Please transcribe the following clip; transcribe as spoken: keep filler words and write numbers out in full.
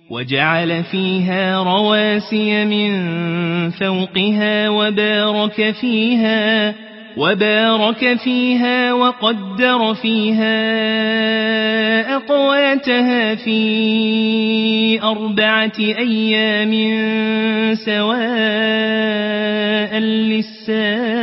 وجعل فيها رواسي من فوقها وبارك فيها وبارك فيها وقدر فيها أقواتها في أربعة أيام سواء للسائلين